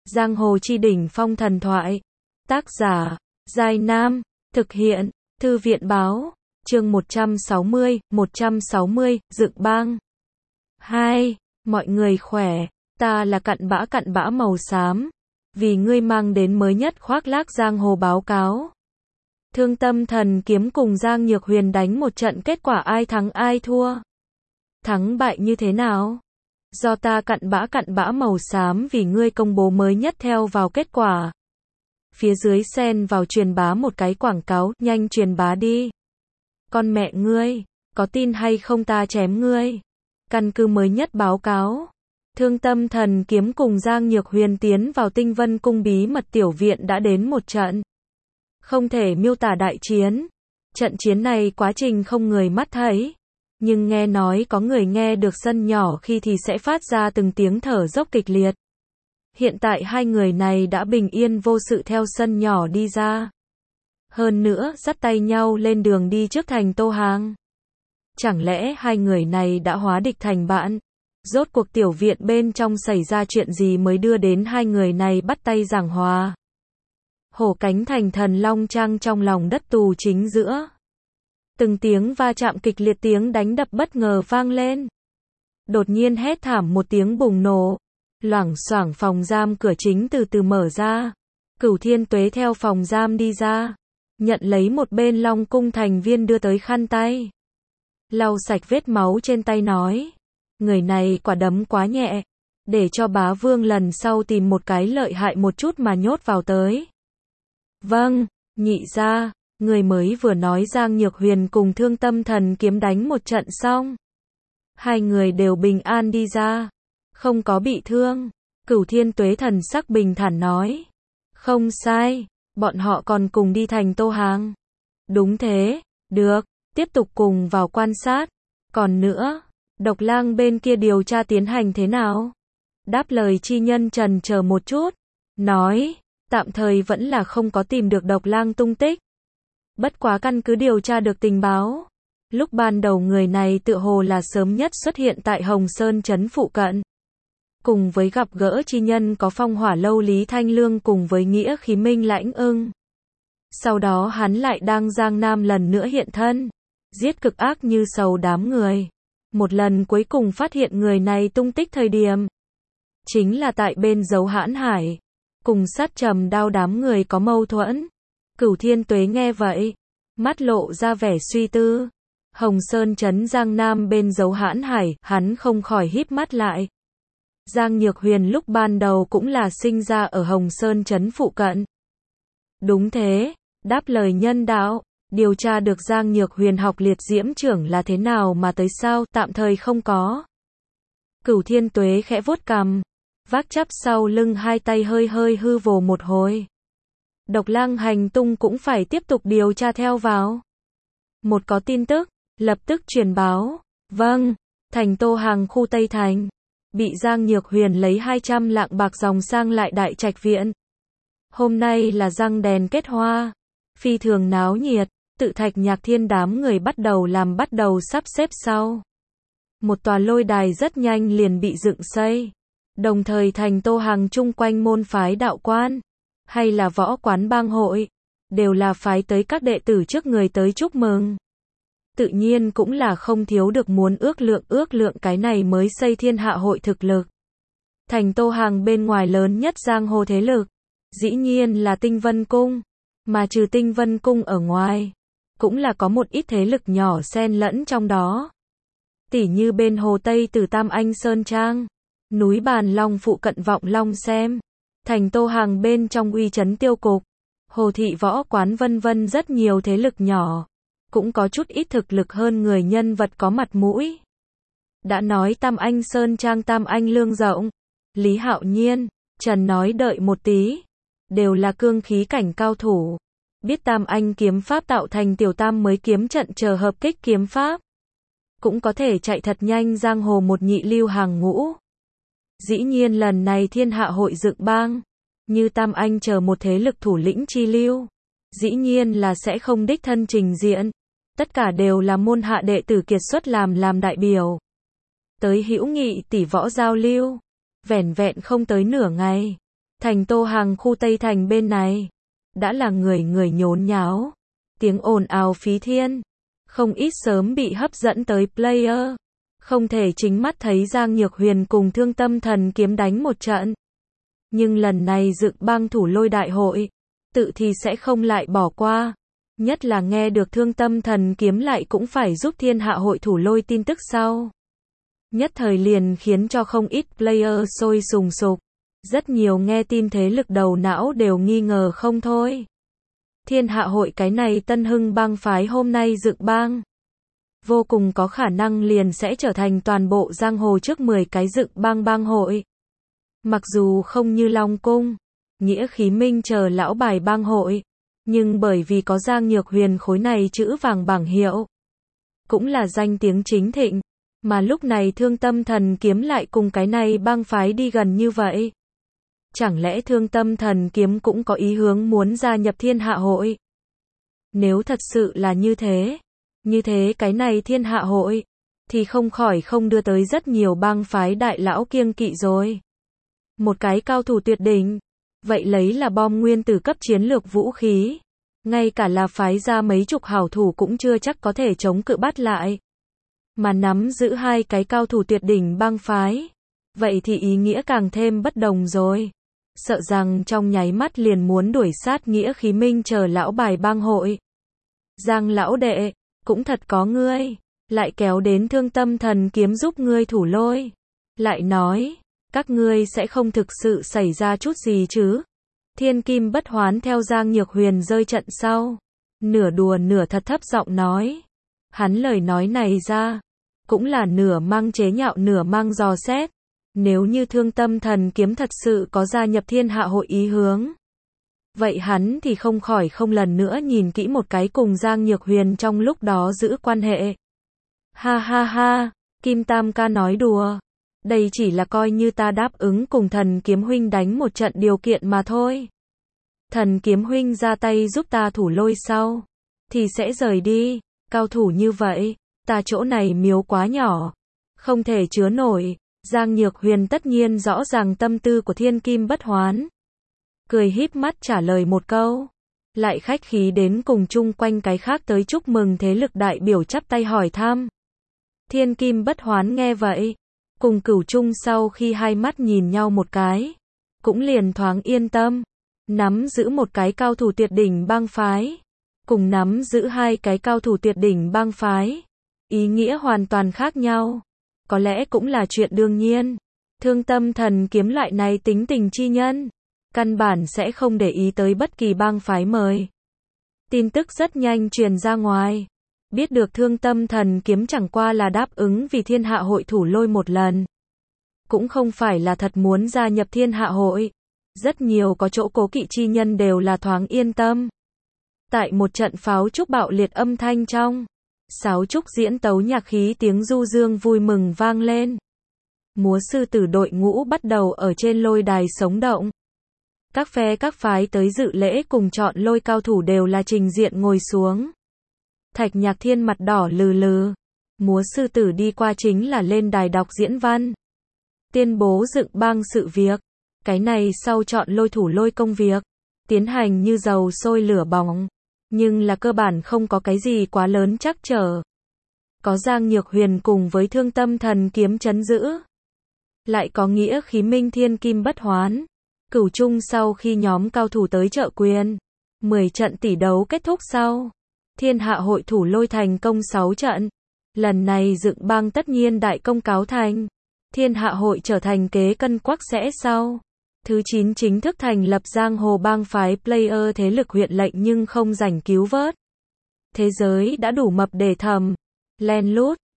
Giang hồ chi đỉnh phong thần thoại. Tác giả, Giai Nam. Thực hiện, Thư viện báo. Chương 160, Dựng Bang. 2. Mọi người khỏe, ta là cặn bã màu xám. Vì ngươi mang đến mới nhất khoác lác giang hồ báo cáo. Thương Tâm Thần Kiếm cùng Giang Nhược Huyền đánh một trận, kết quả ai thắng ai thua? Thắng bại như thế nào? Do ta cặn bã màu xám vì ngươi công bố mới nhất theo vào kết quả. Phía dưới xen vào truyền bá một cái quảng cáo, nhanh truyền bá đi. Con mẹ ngươi, có tin hay không ta chém ngươi. Căn cứ mới nhất báo cáo. Thương Tâm Thần Kiếm cùng Giang Nhược Huyền tiến vào Tinh Vân Cung bí mật tiểu viện đã đến một trận. Không thể miêu tả đại chiến. Trận chiến này quá trình không người mắt thấy. Nhưng nghe nói có người nghe được sân nhỏ khi thì sẽ phát ra từng tiếng thở dốc kịch liệt. Hiện tại hai người này đã bình yên vô sự theo sân nhỏ đi ra. Hơn nữa, dắt tay nhau lên đường đi trước thành Tô Hàng. Chẳng lẽ hai người này đã hóa địch thành bạn? Rốt cuộc tiểu viện bên trong xảy ra chuyện gì mới đưa đến hai người này bắt tay giảng hòa? Hổ cánh thành thần long trang trong lòng đất tù chính giữa. Từng tiếng va chạm kịch liệt, tiếng đánh đập bất ngờ vang lên. Đột nhiên hét thảm một tiếng bùng nổ. Loảng xoảng phòng giam cửa chính từ từ mở ra. Cửu Thiên Tuế theo phòng giam đi ra. Nhận lấy một bên Long Cung thành viên đưa tới khăn tay. Lau sạch vết máu trên tay nói. Người này quả đấm quá nhẹ. Để cho bá vương lần sau tìm một cái lợi hại một chút mà nhốt vào tới. Vâng, nhị gia. Người mới vừa nói Giang Nhược Huyền cùng Thương Tâm Thần Kiếm đánh một trận xong. Hai người đều bình an đi ra. Không có bị thương. Cửu Thiên Tuế thần sắc bình thản nói. Không sai, bọn họ còn cùng đi thành Tô Hàng. Đúng thế, được, tiếp tục cùng vào quan sát. Còn nữa, Độc Lang bên kia điều tra tiến hành thế nào? Đáp lời chi nhân trần chờ một chút. Nói, tạm thời vẫn là không có tìm được Độc Lang tung tích. Bất quá căn cứ điều tra được tình báo. Lúc ban đầu người này tựa hồ là sớm nhất xuất hiện tại Hồng Sơn trấn phụ cận. Cùng với gặp gỡ chi nhân có Phong Hỏa Lâu Lý Thanh Lương cùng với Nghĩa Khí Minh Lãnh Ưng. Sau đó hắn lại đang Giang Nam lần nữa hiện thân. Giết cực ác như sầu đám người. Một lần cuối cùng phát hiện người này tung tích thời điểm. Chính là tại bên Dấu Hãn Hải. Cùng Sát Trầm Đao đám người có mâu thuẫn. Cửu Thiên Tuế nghe vậy. Mắt lộ ra vẻ suy tư. Hồng Sơn trấn Giang Nam bên Dấu Hãn Hải, hắn không khỏi híp mắt lại. Giang Nhược Huyền lúc ban đầu cũng là sinh ra ở Hồng Sơn trấn phụ cận. Đúng thế, đáp lời nhân đạo, điều tra được Giang Nhược Huyền học liệt diễm trưởng là thế nào mà tới sao, tạm thời không có. Cửu Thiên Tuế khẽ vuốt cằm, vác chắp sau lưng hai tay hơi hư vồ một hồi. Độc Lang hành tung cũng phải tiếp tục điều tra theo vào. Một có tin tức, lập tức truyền báo. Vâng, thành Tô Hàng khu Tây Thành. Bị Giang Nhược Huyền lấy 200 lạng bạc dòng sang lại Đại Trạch viện. Hôm nay là răng đèn kết hoa. Phi thường náo nhiệt, Tự Thạch Nhạc Thiên đám người bắt đầu sắp xếp sau. Một tòa lôi đài rất nhanh liền bị dựng xây. Đồng thời thành Tô Hàng chung quanh môn phái đạo quan, hay là võ quán bang hội, đều là phái tới các đệ tử trước người tới chúc mừng. Tự nhiên cũng là không thiếu được muốn ước lượng cái này mới xây thiên hạ hội thực lực. Thành Tô Hàng bên ngoài lớn nhất giang hồ thế lực, dĩ nhiên là Tinh Vân Cung, mà trừ Tinh Vân Cung ở ngoài, cũng là có một ít thế lực nhỏ xen lẫn trong đó. Tỉ như bên Hồ Tây từ Tam Anh Sơn Trang, núi Bàn Long phụ cận Vọng Long Xem, thành Tô Hàng bên trong Uy Trấn Tiêu Cục, Hồ Thị Võ Quán vân vân, rất nhiều thế lực nhỏ. Cũng có chút ít thực lực hơn người nhân vật có mặt mũi. Đã nói Tam Anh Sơn Trang Tam Anh Lương Rộng, Lý Hạo Nhiên, Trần nói đợi một tí. Đều là cương khí cảnh cao thủ. Biết Tam Anh kiếm pháp tạo thành tiểu tam mới kiếm trận chờ hợp kích kiếm pháp. Cũng có thể chạy thật nhanh giang hồ một nhị lưu hàng ngũ. Dĩ nhiên lần này thiên hạ hội dựng bang. Như Tam Anh chờ một thế lực thủ lĩnh chi lưu. Dĩ nhiên là sẽ không đích thân trình diện. Tất cả đều là môn hạ đệ tử kiệt xuất làm đại biểu. Tới hữu nghị tỷ võ giao lưu. Vẻn vẹn không tới nửa ngày. Thành Tô Hàng khu Tây Thành bên này, đã là người người nhốn nháo, tiếng ồn ào phí thiên, không ít sớm bị hấp dẫn tới player, không thể chính mắt thấy Giang Nhược Huyền cùng Thương Tâm Thần Kiếm đánh một trận. Nhưng lần này Dực Bang thủ lôi đại hội, tự thì sẽ không lại bỏ qua, nhất là nghe được Thương Tâm Thần Kiếm lại cũng phải giúp Thiên Hạ hội thủ lôi tin tức sau. Nhất thời liền khiến cho không ít player sôi sùng sục. Rất nhiều nghe tin thế lực đầu não đều nghi ngờ không thôi. Thiên Hạ hội cái này Tân Hưng bang phái hôm nay Dực Bang, vô cùng có khả năng liền sẽ trở thành toàn bộ giang hồ trước 10 cái Dực Bang bang hội. Mặc dù không như Long Cung, Nghĩa Khí Minh chờ lão bài bang hội, nhưng bởi vì có Giang Nhược Huyền khối này chữ vàng bảng hiệu, cũng là danh tiếng chính thịnh, mà lúc này Thương Tâm Thần Kiếm lại cùng cái này bang phái đi gần như vậy. Chẳng lẽ Thương Tâm Thần Kiếm cũng có ý hướng muốn gia nhập Thiên Hạ hội? Nếu thật sự là như thế cái này Thiên Hạ hội, thì không khỏi không đưa tới rất nhiều bang phái đại lão kiêng kỵ rồi. Một cái cao thủ tuyệt đỉnh, vậy lấy là bom nguyên tử cấp chiến lược vũ khí, ngay cả là phái ra mấy chục hảo thủ cũng chưa chắc có thể chống cự bắt lại. Mà nắm giữ hai cái cao thủ tuyệt đỉnh bang phái, vậy thì ý nghĩa càng thêm bất đồng rồi. Sợ rằng trong nháy mắt liền muốn đuổi sát Nghĩa Khí Minh chờ lão bài bang hội. Giang lão đệ, cũng thật có ngươi, lại kéo đến Thương Tâm Thần Kiếm giúp ngươi thủ lôi. Lại nói, các ngươi sẽ không thực sự xảy ra chút gì chứ? Thiên Kim Bất Hoán theo Giang Nhược Huyền rơi trận sau, nửa đùa nửa thật thấp giọng nói. Hắn lời nói này ra, cũng là nửa mang chế nhạo nửa mang dò xét. Nếu như Thương Tâm Thần Kiếm thật sự có gia nhập Thiên Hạ hội ý hướng, vậy hắn thì không khỏi không lần nữa nhìn kỹ một cái cùng Giang Nhược Huyền trong lúc đó giữ quan hệ. Ha ha ha, Kim Tam ca nói đùa. Đây chỉ là coi như ta đáp ứng cùng Thần Kiếm huynh đánh một trận điều kiện mà thôi. Thần Kiếm huynh ra tay giúp ta thủ lôi sau, thì sẽ rời đi. Cao thủ như vậy, ta chỗ này miếu quá nhỏ, không thể chứa nổi. Giang Nhược Huyền tất nhiên rõ ràng tâm tư của Thiên Kim Bất Hoán, cười híp mắt trả lời một câu, lại khách khí đến cùng chung quanh cái khác tới chúc mừng thế lực đại biểu chắp tay hỏi thăm. Thiên Kim Bất Hoán nghe vậy, cùng Cửu Trung sau khi hai mắt nhìn nhau một cái, cũng liền thoáng yên tâm. Nắm giữ một cái cao thủ tuyệt đỉnh bang phái, cùng nắm giữ hai cái cao thủ tuyệt đỉnh bang phái, ý nghĩa hoàn toàn khác nhau. Có lẽ cũng là chuyện đương nhiên. Thương Tâm Thần Kiếm loại này tính tình chi nhân, căn bản sẽ không để ý tới bất kỳ bang phái mời. Tin tức rất nhanh truyền ra ngoài. Biết được Thương Tâm Thần Kiếm chẳng qua là đáp ứng vì Thiên Hạ hội thủ lôi một lần, cũng không phải là thật muốn gia nhập Thiên Hạ hội. Rất nhiều có chỗ cố kỵ chi nhân đều là thoáng yên tâm. Tại một trận pháo trúc bạo liệt âm thanh trong, sáo trúc diễn tấu nhạc khí tiếng du dương vui mừng vang lên. Múa sư tử đội ngũ bắt đầu ở trên lôi đài sống động. Các phe các phái tới dự lễ cùng chọn lôi cao thủ đều là trình diện ngồi xuống. Thạch Nhạc Thiên mặt đỏ lừ lừ. Múa sư tử đi qua chính là lên đài đọc diễn văn, tuyên bố Dực Bang sự việc. Cái này sau chọn lôi thủ lôi công việc, tiến hành như dầu sôi lửa bỏng, nhưng là cơ bản không có cái gì quá lớn trắc trở. Có Giang Nhược Huyền cùng với Thương Tâm Thần Kiếm trấn giữ, lại có Nghĩa Khí Minh Thiên Kim Bất Hoán, Cửu Trung sau khi nhóm cao thủ tới trợ quyền. 10 trận tỷ đấu kết thúc sau, Thiên Hạ hội thủ lôi thành công 6 trận. Lần này Dực Bang tất nhiên đại công cáo thành. Thiên Hạ hội trở thành kế cân quắc sẽ sau. Thứ 9 chính thức thành lập giang hồ bang phái player thế lực huyện lệnh nhưng không rảnh cứu vớt. Thế giới đã đủ mập để thầm, len lút,